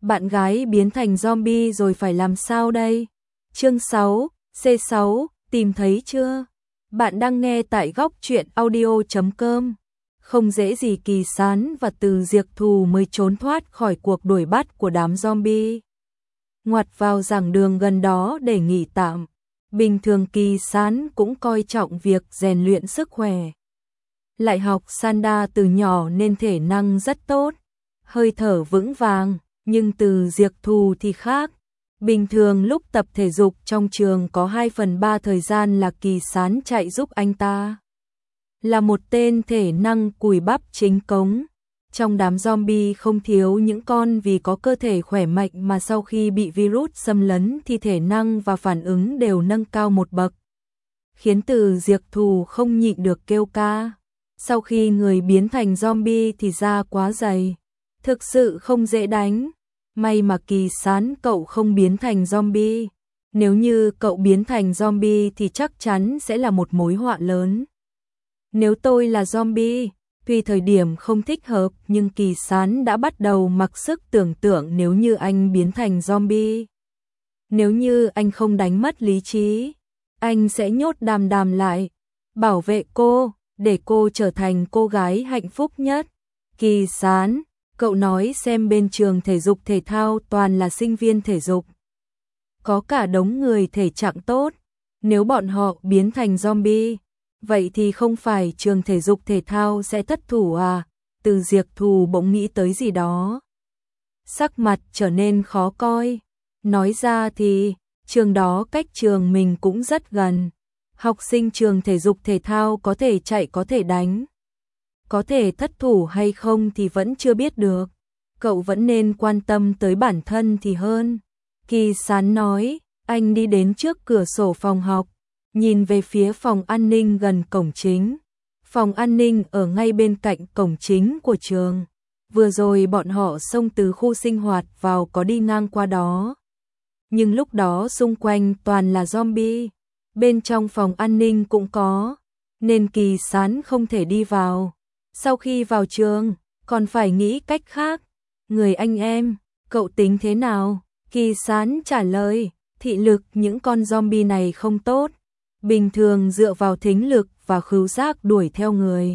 Bạn gái biến thành zombie rồi phải làm sao đây? Chương 6, C6, tìm thấy chưa? Bạn đang nghe tại góc truyện audio.com. Không dễ gì Kỳ Sán và Từ Diệp Thù mới trốn thoát khỏi cuộc đuổi bắt của đám zombie. Ngoặt vào giảng đường gần đó để nghỉ tạm. Bình thường Kỳ Sán cũng coi trọng việc rèn luyện sức khỏe. Lại học Sanda từ nhỏ nên thể năng rất tốt, hơi thở vững vàng, nhưng Từ Diệp Thù thì khác. Bình thường lúc tập thể dục trong trường có 2/3 thời gian là Kỳ Sán chạy giúp anh ta. Là một tên thể năng cùi bắp chính cống. Trong đám zombie không thiếu những con vì có cơ thể khỏe mạnh mà sau khi bị virus xâm lấn thì thể năng và phản ứng đều nâng cao một bậc. Khiến Từ Diệp Thù không nhịn được kêu ca. Sau khi người biến thành zombie thì da quá dày. Thực sự không dễ đánh. May mà Kỳ Sán cậu không biến thành zombie. Nếu như cậu biến thành zombie thì chắc chắn sẽ là một mối họa lớn. Nếu tôi là zombie, tuy thời điểm không thích hợp nhưng Kỳ Sán đã bắt đầu mặc sức tưởng tượng nếu như anh biến thành zombie. Nếu như anh không đánh mất lý trí, anh sẽ nhốt Đàm Đàm lại, bảo vệ cô, để cô trở thành cô gái hạnh phúc nhất. Kỳ Sán, cậu nói xem bên trường thể dục thể thao toàn là sinh viên thể dục. Có cả đống người thể trạng tốt, nếu bọn họ biến thành zombie, vậy thì không phải trường thể dục thể thao sẽ thất thủ à? Từ Diệp Thù bỗng nghĩ tới gì đó. Sắc mặt trở nên khó coi. Nói ra thì, trường đó cách trường mình cũng rất gần. Học sinh trường thể dục thể thao có thể chạy có thể đánh. Có thể thất thủ hay không thì vẫn chưa biết được. Cậu vẫn nên quan tâm tới bản thân thì hơn. Kỳ Sán nói, anh đi đến trước cửa sổ phòng học, nhìn về phía phòng an ninh gần cổng chính. Phòng an ninh ở ngay bên cạnh cổng chính của trường. Vừa rồi bọn họ xông từ khu sinh hoạt vào có đi ngang qua đó. Nhưng lúc đó xung quanh toàn là zombie. Bên trong phòng an ninh cũng có, nên Kỳ Sán không thể đi vào. Sau khi vào trường, còn phải nghĩ cách khác. Người anh em, cậu tính thế nào? Kỳ Sán trả lời, thị lực những con zombie này không tốt. Bình thường dựa vào thính lực và khứu giác đuổi theo người.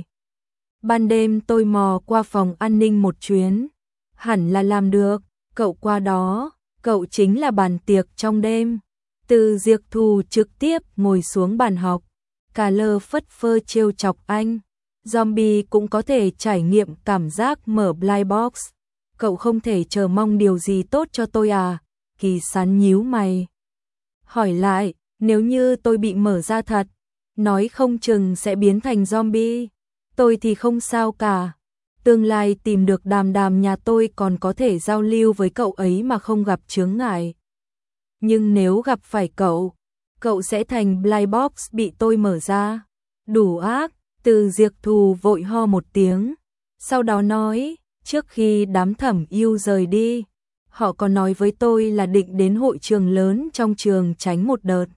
Ban đêm tôi mò qua phòng an ninh một chuyến. Hẳn là làm được, cậu qua đó, cậu chính là bàn tiệc trong đêm. Từ Diệp Thù trực tiếp ngồi xuống bàn học. Cà lơ phất phơ trêu chọc anh. Zombie cũng có thể trải nghiệm cảm giác mở blind box. Cậu không thể chờ mong điều gì tốt cho tôi à? Kỳ Sán nhíu mày. Hỏi lại, nếu như tôi bị mở ra thật, nói không chừng sẽ biến thành zombie. Tôi thì không sao cả. Tương lai tìm được Đàm Đàm nhà tôi còn có thể giao lưu với cậu ấy mà không gặp chướng ngại. Nhưng nếu gặp phải cậu sẽ thành blind box bị tôi mở ra. Đủ ác. Từ Diệp Thù vội ho một tiếng. Sau đó nói, trước khi đám Thẩm Yêu rời đi, họ có nói với tôi là định đến hội trường lớn trong trường tránh một đợt.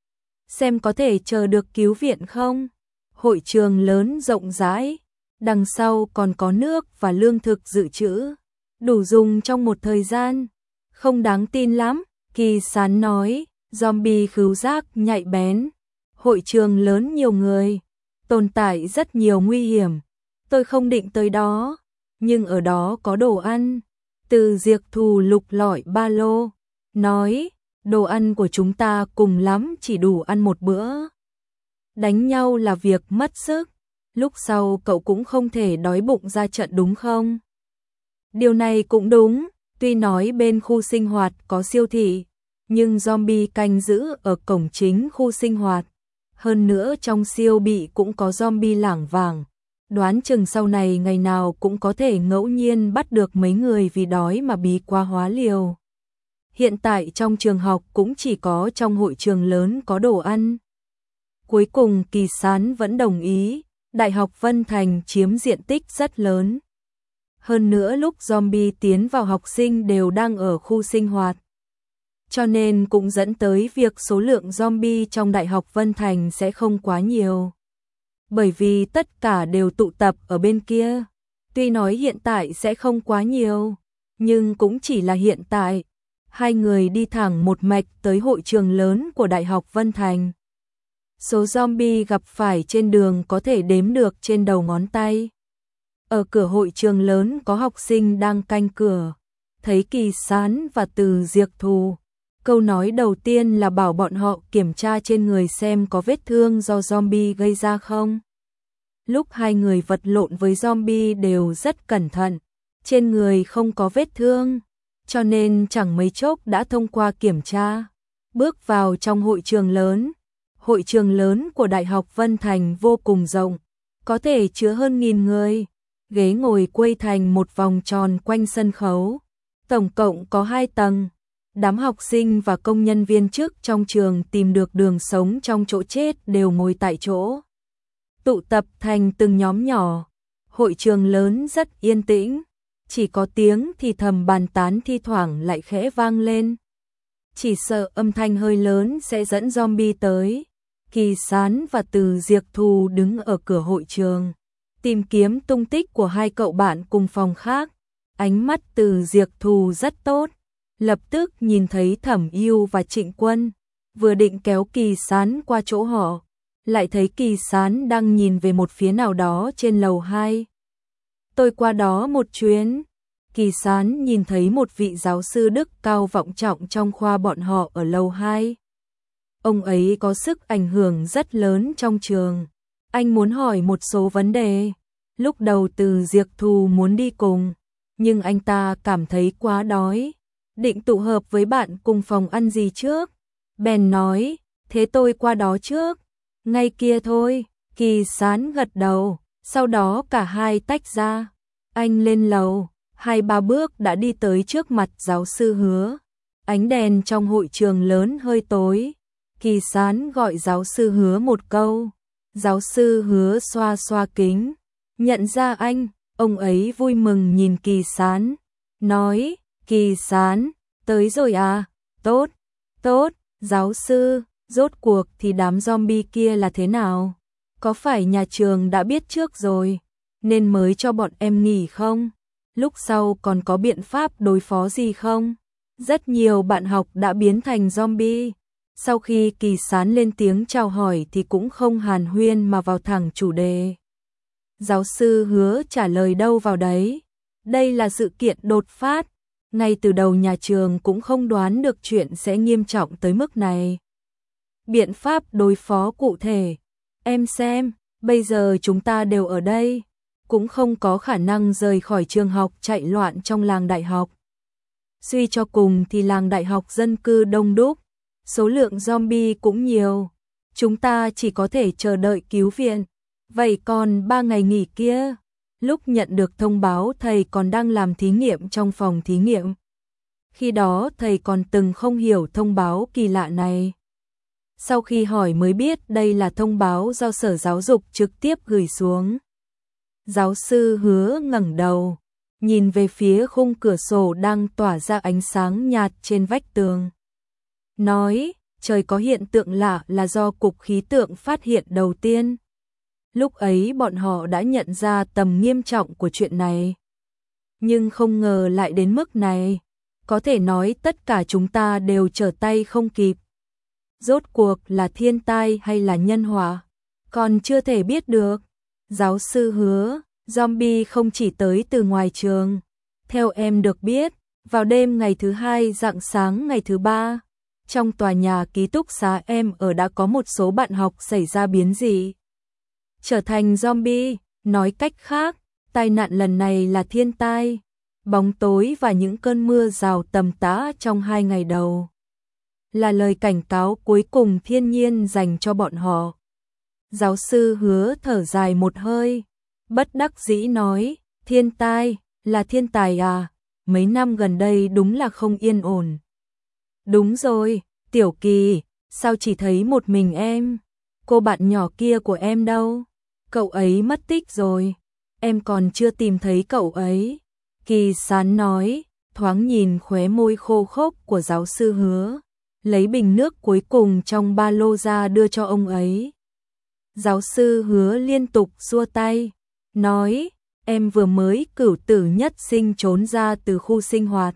Xem có thể chờ được cứu viện không? Hội trường lớn rộng rãi, đằng sau còn có nước và lương thực dự trữ, đủ dùng trong một thời gian. Không đáng tin lắm, Kỳ Sán nói, zombie khứu giác nhạy bén. Hội trường lớn nhiều người, tồn tại rất nhiều nguy hiểm. Tôi không định tới đó, nhưng ở đó có đồ ăn. Từ Diệp Thù lục lọi ba lô, nói, đồ ăn của chúng ta cùng lắm chỉ đủ ăn một bữa. Đánh nhau là việc mất sức, lúc sau cậu cũng không thể đói bụng ra trận đúng không? Điều này cũng đúng, tuy nói bên khu sinh hoạt có siêu thị, nhưng zombie canh giữ ở cổng chính khu sinh hoạt. Hơn nữa trong siêu bị cũng có zombie lảng vảng. Đoán chừng sau này ngày nào cũng có thể ngẫu nhiên bắt được mấy người vì đói mà bí quá hóa liều. Hiện tại trong trường học cũng chỉ có trong hội trường lớn có đồ ăn. Cuối cùng Kỳ Sán vẫn đồng ý, Đại học Vân Thành chiếm diện tích rất lớn. Hơn nữa lúc zombie tiến vào học sinh đều đang ở khu sinh hoạt. Cho nên cũng dẫn tới việc số lượng zombie trong Đại học Vân Thành sẽ không quá nhiều. Bởi vì tất cả đều tụ tập ở bên kia. Tuy nói hiện tại sẽ không quá nhiều, nhưng cũng chỉ là hiện tại. Hai người đi thẳng một mạch tới hội trường lớn của Đại học Vân Thành. Số zombie gặp phải trên đường có thể đếm được trên đầu ngón tay. Ở cửa hội trường lớn có học sinh đang canh cửa. Thấy Kỳ Sán và Từ Diệp Thù. Câu nói đầu tiên là bảo bọn họ kiểm tra trên người xem có vết thương do zombie gây ra không. Lúc hai người vật lộn với zombie đều rất cẩn thận. Trên người không có vết thương, cho nên chẳng mấy chốc đã thông qua kiểm tra. Bước vào trong hội trường lớn. Hội trường lớn của Đại học Vân Thành vô cùng rộng, có thể chứa hơn 1000 người. Ghế ngồi quây thành một vòng tròn quanh sân khấu. Tổng cộng có 2 tầng. Đám học sinh và công nhân viên chức trong trường tìm được đường sống trong chỗ chết đều ngồi tại chỗ. Tụ tập thành từng nhóm nhỏ. Hội trường lớn rất yên tĩnh. Chỉ có tiếng thì thầm bàn tán thi thoảng lại khẽ vang lên. Chỉ sợ âm thanh hơi lớn sẽ dẫn zombie tới. Kỳ Sán và Từ Diệp Thù đứng ở cửa hội trường, tìm kiếm tung tích của hai cậu bạn cùng phòng khác. Ánh mắt Từ Diệp Thù rất tốt, lập tức nhìn thấy Thẩm Ưu và Trịnh Quân, vừa định kéo Kỳ Sán qua chỗ họ, lại thấy Kỳ Sán đang nhìn về một phía nào đó trên lầu 2. Tôi qua đó một chuyến. Kỳ Sán nhìn thấy một vị giáo sư Đức cao vọng trọng trong khoa bọn họ ở lầu 2. Ông ấy có sức ảnh hưởng rất lớn trong trường. Anh muốn hỏi một số vấn đề. Lúc đầu Từ Diệp Thù muốn đi cùng, nhưng anh ta cảm thấy quá đói. Định tụ hợp với bạn cùng phòng ăn gì trước. Bèn nói, thế tôi qua đó trước. Ngay kia thôi. Kỳ Sán gật đầu, sau đó cả hai tách ra. Anh lên lầu, 2-3 bước đã đi tới trước mặt giáo sư Hứa. Ánh đèn trong hội trường lớn hơi tối. Kỳ Sán gọi giáo sư Hứa một câu. Giáo sư Hứa xoa xoa kính. Nhận ra anh, ông ấy vui mừng nhìn Kỳ Sán. Nói, Kỳ Sán, tới rồi à? Tốt, tốt, giáo sư, rốt cuộc thì đám zombie kia là thế nào? Có phải nhà trường đã biết trước rồi, nên mới cho bọn em nghỉ không? Lúc sau còn có biện pháp đối phó gì không? Rất nhiều bạn học đã biến thành zombie. Sau khi Kỳ Sán lên tiếng chào hỏi thì cũng không hàn huyên mà vào thẳng chủ đề. Giáo sư Hứa trả lời đâu vào đấy. Đây là sự kiện đột phát. Ngay từ đầu nhà trường cũng không đoán được chuyện sẽ nghiêm trọng tới mức này. Biện pháp đối phó cụ thể. Em xem, bây giờ chúng ta đều ở đây. Cũng không có khả năng rời khỏi trường học chạy loạn trong làng đại học. Suy cho cùng thì làng đại học dân cư đông đúc. Số lượng zombie cũng nhiều. Chúng ta chỉ có thể chờ đợi cứu viện. Vậy còn 3 ngày nghỉ kia? Lúc nhận được thông báo thầy còn đang làm thí nghiệm trong phòng thí nghiệm. Khi đó thầy còn từng không hiểu thông báo kỳ lạ này. Sau khi hỏi mới biết đây là thông báo do Sở Giáo dục trực tiếp gửi xuống. Giáo sư Hứa ngẩng đầu, nhìn về phía khung cửa sổ đang tỏa ra ánh sáng nhạt trên vách tường. Nói, trời có hiện tượng lạ là do Cục Khí tượng phát hiện đầu tiên. Lúc ấy bọn họ đã nhận ra tầm nghiêm trọng của chuyện này. Nhưng không ngờ lại đến mức này. Có thể nói tất cả chúng ta đều trở tay không kịp. Rốt cuộc là thiên tai hay là nhân họa, còn chưa thể biết được. Giáo sư Hứa, zombie không chỉ tới từ ngoài trường. Theo em được biết, vào đêm ngày thứ 2 rạng sáng ngày thứ 3, trong tòa nhà ký túc xá em ở đã có một số bạn học xảy ra biến dị, trở thành zombie. Nói cách khác, tai nạn lần này là thiên tai. Bóng tối và những cơn mưa rào tầm tã trong 2 ngày đầu là lời cảnh cáo cuối cùng thiên nhiên dành cho bọn họ. Giáo sư Hứa thở dài một hơi, bất đắc dĩ nói, thiên tai, là thiên tài à? Mấy năm gần đây đúng là không yên ổn. Đúng rồi, Tiểu Kỳ, sao chỉ thấy một mình em? Cô bạn nhỏ kia của em đâu? Cậu ấy mất tích rồi, em còn chưa tìm thấy cậu ấy. Kỳ Sán nói, thoáng nhìn khóe môi khô khốc của giáo sư Hứa, lấy bình nước cuối cùng trong ba lô ra đưa cho ông ấy. Giáo sư Hứa liên tục xua tay, nói, em vừa mới cửu tử nhất sinh trốn ra từ khu sinh hoạt.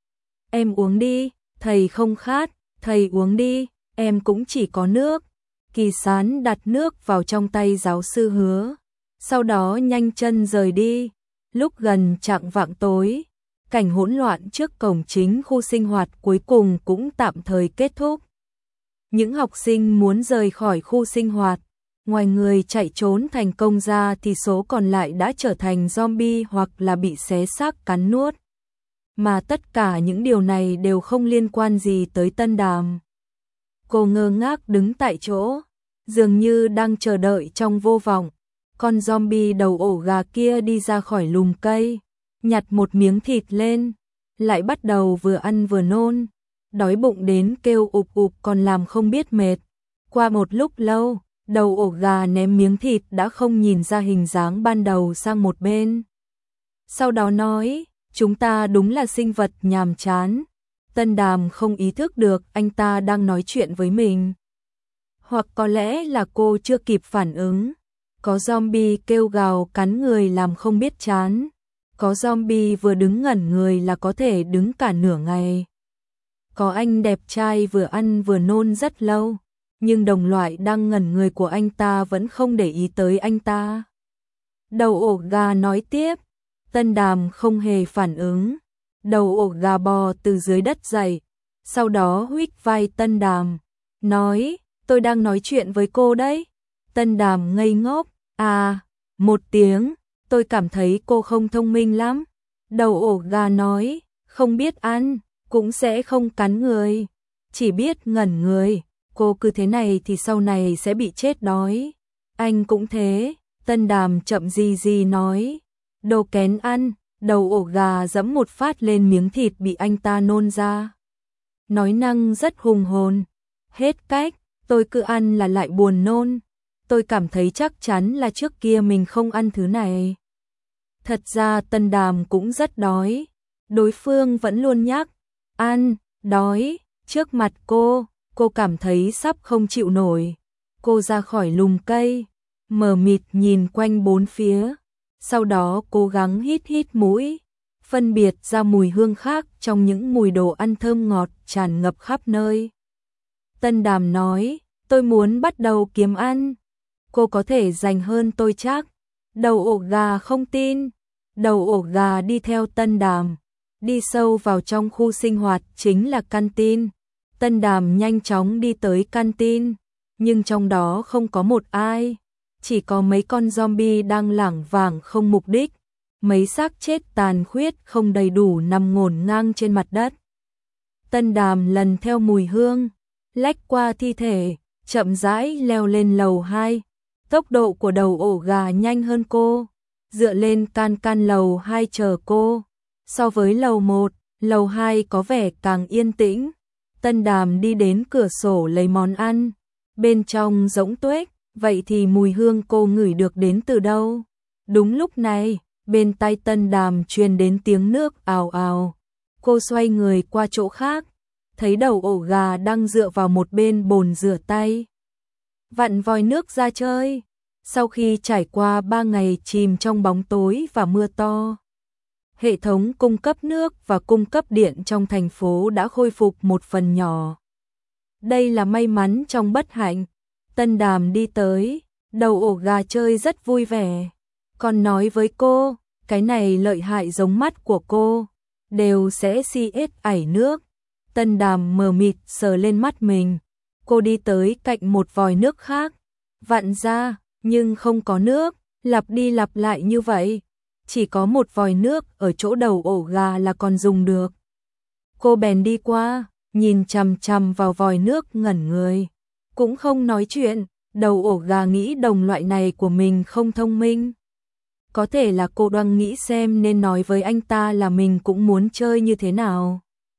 Em uống đi, thầy không khát, thầy uống đi, em cũng chỉ có nước. Kỳ Sán đặt nước vào trong tay giáo sư Hứa, sau đó nhanh chân rời đi. Lúc gần chạng vạng tối, cảnh hỗn loạn trước cổng chính khu sinh hoạt cuối cùng cũng tạm thời kết thúc. Những học sinh muốn rời khỏi khu sinh hoạt, ngoài người chạy trốn thành công ra thì số còn lại đã trở thành zombie hoặc là bị xé xác cắn nuốt. Mà tất cả những điều này đều không liên quan gì tới Tân Đàm. Cô ngơ ngác đứng tại chỗ, dường như đang chờ đợi trong vô vọng. Con zombie đầu ổ gà kia đi ra khỏi lùm cây, nhặt một miếng thịt lên, lại bắt đầu vừa ăn vừa nôn. Đói bụng đến kêu ụp ụp còn làm không biết mệt. Qua một lúc lâu, đầu ổ gà ném miếng thịt đã không nhìn ra hình dáng ban đầu sang một bên. Sau đó nói, chúng ta đúng là sinh vật nhàm chán. Tân Đàm không ý thức được anh ta đang nói chuyện với mình. Hoặc có lẽ là cô chưa kịp phản ứng. Có zombie kêu gào cắn người làm không biết chán. Có zombie vừa đứng ngẩn người là có thể đứng cả nửa ngày. Có anh đẹp trai vừa ăn vừa nôn rất lâu, nhưng đồng loại đang ngẩn người của anh ta vẫn không để ý tới anh ta. Đầu ổ gà nói tiếp, Tân Đàm không hề phản ứng. Đầu ổ gà bò từ dưới đất dậy, sau đó huých vai Tân Đàm, nói, tôi đang nói chuyện với cô đấy. Tân Đàm ngây ngốc, một tiếng, tôi cảm thấy cô không thông minh lắm. Đầu ổ gà nói, không biết ăn, cũng sẽ không cắn người, chỉ biết ngẩn người, cô cứ thế này thì sau này sẽ bị chết đói. Anh cũng thế, Tân Đàm chậm gì gì nói, đồ kén ăn. Đầu ổ gà giẫm một phát lên miếng thịt bị anh ta nôn ra. Nói năng rất hùng hồn, hết cách, tôi cứ ăn là lại buồn nôn. Tôi cảm thấy chắc chắn là trước kia mình không ăn thứ này. Thật ra Tân Đàm cũng rất đói. Đối phương vẫn luôn nhắc, ăn, đói, trước mặt cô cảm thấy sắp không chịu nổi. Cô ra khỏi lùm cây, mờ mịt nhìn quanh bốn phía. Sau đó cố gắng hít hít mũi, phân biệt ra mùi hương khác trong những mùi đồ ăn thơm ngọt tràn ngập khắp nơi. Tân Đàm nói, tôi muốn bắt đầu kiếm ăn. Cô có thể dành hơn tôi chắc. Đầu ổ gà không tin. Đầu ổ gà đi theo Tân Đàm, đi sâu vào trong khu sinh hoạt chính là canteen. Tân Đàm nhanh chóng đi tới canteen, nhưng trong đó không có một ai. Chỉ có mấy con zombie đang lảng vảng không mục đích, mấy xác chết tàn khuyết không đầy đủ nằm ngổn ngang trên mặt đất. Tân Đàm lần theo mùi hương, lách qua thi thể, chậm rãi leo lên lầu 2. Tốc độ của đầu ổ gà nhanh hơn cô, dựa lên can lầu 2 chờ cô. So với lầu 1, lầu 2 có vẻ càng yên tĩnh. Tân Đàm đi đến cửa sổ lấy món ăn, bên trong rỗng tuếch. Vậy thì mùi hương cô ngửi được đến từ đâu? Đúng lúc này, bên tai Tân Đàm truyền đến tiếng nước ào ào. Cô xoay người qua chỗ khác, thấy đầu ổ gà đang dựa vào một bên bồn rửa tay, vặn vòi nước ra chơi. Sau khi trải qua 3 ngày chìm trong bóng tối và mưa to, hệ thống cung cấp nước và cung cấp điện trong thành phố đã khôi phục một phần nhỏ. Đây là may mắn trong bất hạnh. Tân Đàm đi tới, đầu ổ gà chơi rất vui vẻ, còn nói với cô, cái này lợi hại giống mắt của cô, đều sẽ CS ảy nước. Tân Đàm mờ mịt sờ lên mắt mình, cô đi tới cạnh một vòi nước khác, vặn ra, nhưng không có nước, lặp đi lặp lại như vậy, chỉ có một vòi nước ở chỗ đầu ổ gà là còn dùng được. Cô bèn đi qua, nhìn chằm chằm vào vòi nước ngẩn người. Cũng không nói chuyện, đầu ổ gà nghĩ đồng loại này của mình không thông minh. Có thể là cô đang nghĩ xem nên nói với anh ta là mình cũng muốn chơi như thế nào.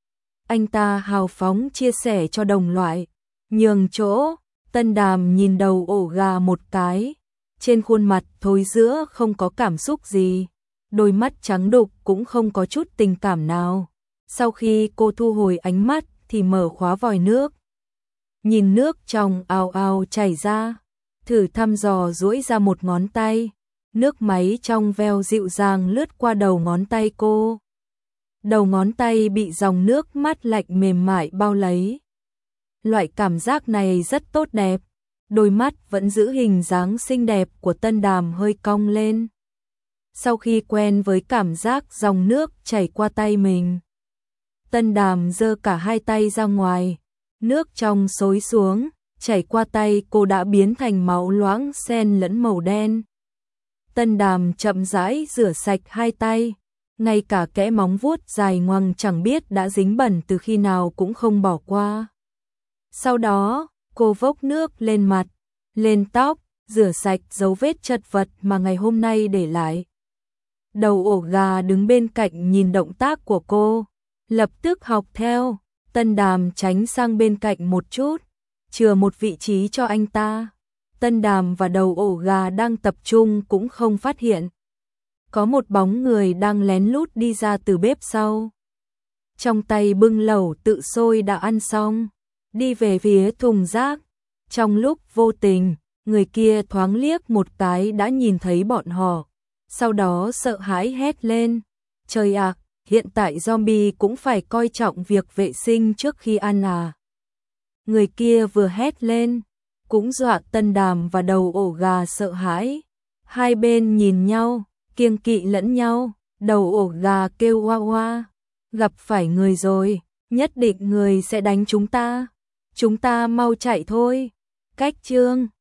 Anh ta hào phóng chia sẻ cho đồng loại, nhường chỗ. Tân Đàm nhìn đầu ổ gà một cái, trên khuôn mặt thối rữa không có cảm xúc gì, đôi mắt trắng đục cũng không có chút tình cảm nào. Sau khi cô thu hồi ánh mắt thì mở khóa vòi nước. Nhìn nước trong ào ào chảy ra, thử thăm dò duỗi ra một ngón tay, nước máy trong veo dịu dàng lướt qua đầu ngón tay cô. Đầu ngón tay bị dòng nước mát lạnh mềm mại bao lấy. Loại cảm giác này rất tốt đẹp. Đôi mắt vẫn giữ hình dáng xinh đẹp của Tân Đàm hơi cong lên. Sau khi quen với cảm giác dòng nước chảy qua tay mình, Tân Đàm giơ cả hai tay ra ngoài, nước trong xối xuống, chảy qua tay cô đã biến thành máu loãng xen lẫn màu đen. Tân Đàm chậm rãi rửa sạch hai tay, ngay cả kẽ móng vuốt dài ngoằng chẳng biết đã dính bẩn từ khi nào cũng không bỏ qua. Sau đó, cô vốc nước lên mặt, lên tóc, rửa sạch dấu vết chật vật mà ngày hôm nay để lại. Đầu ổ gà đứng bên cạnh nhìn động tác của cô, lập tức học theo. Tân Đàm tránh sang bên cạnh một chút, chừa một vị trí cho anh ta. Tân Đàm và đầu ổ gà đang tập trung cũng không phát hiện có một bóng người đang lén lút đi ra từ bếp sau. Trong tay bưng lẩu tự sôi đã ăn xong, đi về phía thùng rác. Trong lúc vô tình, người kia thoáng liếc một cái đã nhìn thấy bọn họ, sau đó sợ hãi hét lên. Trời ạ, hiện tại zombie cũng phải coi trọng việc vệ sinh trước khi ăn à? Người kia vừa hét lên, cũng dọa Tân Đàm và đầu ổ gà sợ hãi. Hai bên nhìn nhau, kiêng kỵ lẫn nhau, đầu ổ gà kêu oa oa. Gặp phải người rồi, nhất định người sẽ đánh chúng ta mau chạy thôi. Cách chương